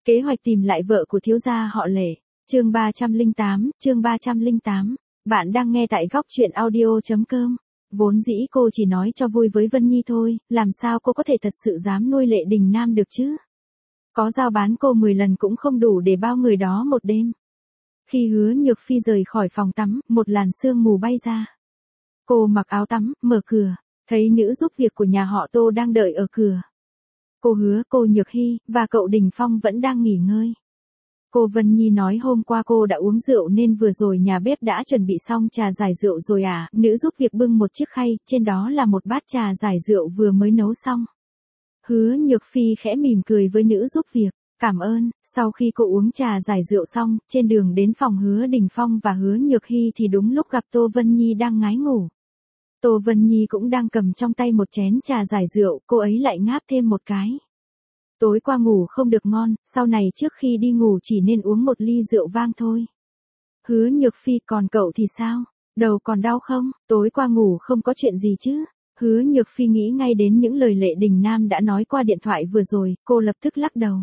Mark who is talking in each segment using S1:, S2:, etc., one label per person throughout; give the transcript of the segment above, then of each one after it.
S1: Kế hoạch tìm lại vợ của thiếu gia họ Lệ. Chương 308. Bạn đang nghe tại góc truyện audio.com. Vốn dĩ cô chỉ nói cho vui với Vân Nhi thôi, làm sao cô có thể thật sự dám nuôi Lệ Đình Nam được chứ? Có giao bán cô 10 lần cũng không đủ để bao người đó một đêm. Khi Hứa Nhược Phi rời khỏi phòng tắm, một làn sương mù bay ra. Cô mặc áo tắm, mở cửa, thấy nữ giúp việc của nhà họ Tô đang đợi ở cửa. Cô Hứa, cô Nhược Hy, và cậu Đình Phong vẫn đang nghỉ ngơi. Cô Vân Nhi nói hôm qua cô đã uống rượu nên vừa rồi nhà bếp đã chuẩn bị xong trà giải rượu rồi à, nữ giúp việc bưng một chiếc khay, trên đó là một bát trà giải rượu vừa mới nấu xong. Hứa Nhược Phi khẽ mỉm cười với nữ giúp việc, cảm ơn. Sau khi cô uống trà giải rượu xong, trên đường đến phòng Hứa Đình Phong và Hứa Nhược Hy thì đúng lúc gặp Tô Vân Nhi đang ngái ngủ. Tô Vân Nhi cũng đang cầm trong tay một chén trà giải rượu, cô ấy lại ngáp thêm một cái. Tối qua ngủ không được ngon, sau này trước khi đi ngủ chỉ nên uống một ly rượu vang thôi. Hứa Nhược Phi, còn cậu thì sao? Đầu còn đau không? Tối qua ngủ không có chuyện gì chứ? Hứa Nhược Phi nghĩ ngay đến những lời Lệ Đình Nam đã nói qua điện thoại vừa rồi, cô lập tức lắc đầu.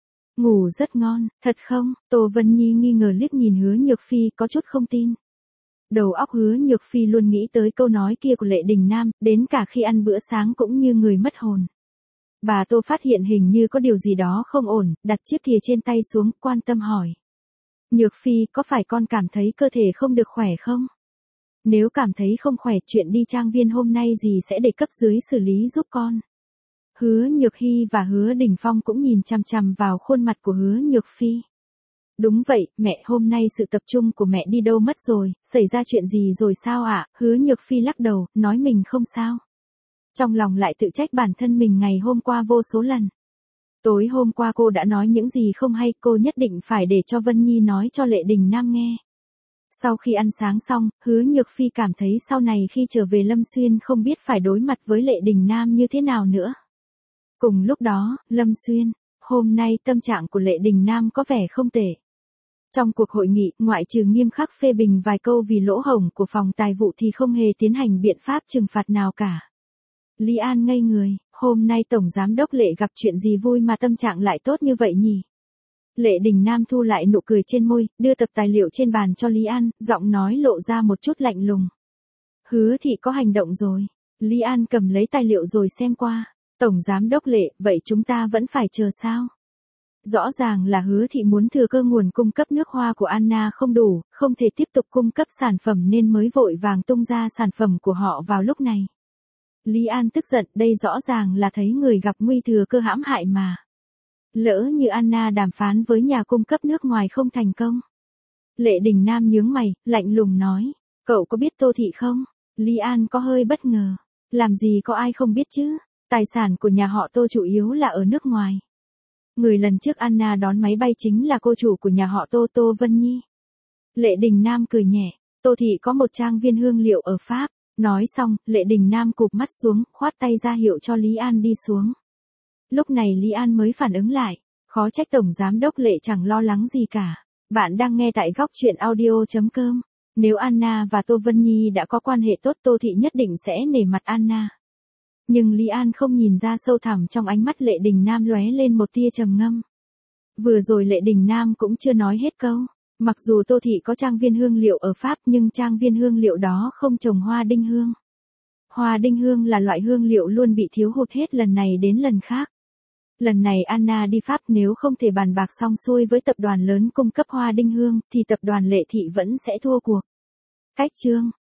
S1: Ngủ rất ngon, thật không? Tô Vân Nhi nghi ngờ liếc nhìn Hứa Nhược Phi, có chút không tin. Đầu óc Hứa Nhược Phi luôn nghĩ tới câu nói kia của Lệ Đình Nam, đến cả khi ăn bữa sáng cũng như người mất hồn. Bà Tô phát hiện hình như có điều gì đó không ổn, đặt chiếc thìa trên tay xuống, quan tâm hỏi. Nhược Phi, có phải con cảm thấy cơ thể không được khỏe không? Nếu cảm thấy không khỏe, chuyện đi trang viên hôm nay gì sẽ để cấp dưới xử lý giúp con. Hứa Nhược Hy và Hứa Đình Phong cũng nhìn chằm chằm vào khuôn mặt của Hứa Nhược Phi. Đúng vậy, mẹ, hôm nay sự tập trung của mẹ đi đâu mất rồi, xảy ra chuyện gì rồi sao ạ? Hứa Nhược Phi lắc đầu, nói mình không sao. Trong lòng lại tự trách bản thân mình ngày hôm qua vô số lần. Tối hôm qua cô đã nói những gì không hay, cô nhất định phải để cho Vân Nhi nói cho Lệ Đình Nam nghe. Sau khi ăn sáng xong, Hứa Nhược Phi cảm thấy sau này khi trở về Lâm Xuyên không biết phải đối mặt với Lệ Đình Nam như thế nào nữa. Cùng lúc đó, Lâm Xuyên, hôm nay tâm trạng của Lệ Đình Nam có vẻ không tệ. Trong cuộc hội nghị, ngoại trừ nghiêm khắc phê bình vài câu vì lỗ hổng của phòng tài vụ thì không hề tiến hành biện pháp trừng phạt nào cả. Lý An ngây người, hôm nay Tổng Giám đốc Lệ gặp chuyện gì vui mà tâm trạng lại tốt như vậy nhỉ? Lệ Đình Nam thu lại nụ cười trên môi, đưa tập tài liệu trên bàn cho Lý An, giọng nói lộ ra một chút lạnh lùng. Hứa thị có hành động rồi. Lý An cầm lấy tài liệu rồi xem qua. Tổng Giám đốc Lệ, vậy chúng ta vẫn phải chờ sao? Rõ ràng là Hứa thị muốn thừa cơ nguồn cung cấp nước hoa của Anna không đủ, không thể tiếp tục cung cấp sản phẩm nên mới vội vàng tung ra sản phẩm của họ vào lúc này. Lý An tức giận, đây rõ ràng là thấy người gặp nguy thừa cơ hãm hại mà. Lỡ như Anna đàm phán với nhà cung cấp nước ngoài không thành công. Lệ Đình Nam nhướng mày, lạnh lùng nói, cậu có biết Tô thị không? Lý An có hơi bất ngờ, làm gì có ai không biết chứ, tài sản của nhà họ Tô chủ yếu là ở nước ngoài. Người lần trước Anna đón máy bay chính là cô chủ của nhà họ Tô, Tô Vân Nhi. Lệ Đình Nam cười nhẹ, Tô thị có một trang viên hương liệu ở Pháp. Nói xong, Lệ Đình Nam cụp mắt xuống, khoát tay ra hiệu cho Lý An đi xuống. Lúc này Lý An mới phản ứng lại, khó trách Tổng Giám đốc Lệ chẳng lo lắng gì cả. Bạn đang nghe tại góc truyện audio.com. Nếu Anna và Tô Vân Nhi đã có quan hệ tốt, Tô thị nhất định sẽ nể mặt Anna. Nhưng Lý An không nhìn ra sâu thẳm trong ánh mắt Lệ Đình Nam lóe lên một tia trầm ngâm. Vừa rồi Lệ Đình Nam cũng chưa nói hết câu. Mặc dù Tô thị có trang viên hương liệu ở Pháp nhưng trang viên hương liệu đó không trồng hoa đinh hương. Hoa đinh hương là loại hương liệu luôn bị thiếu hụt hết lần này đến lần khác. Lần này Anna đi Pháp nếu không thể bàn bạc xong xuôi với tập đoàn lớn cung cấp hoa đinh hương thì tập đoàn Lệ thị vẫn sẽ thua cuộc. Cách chương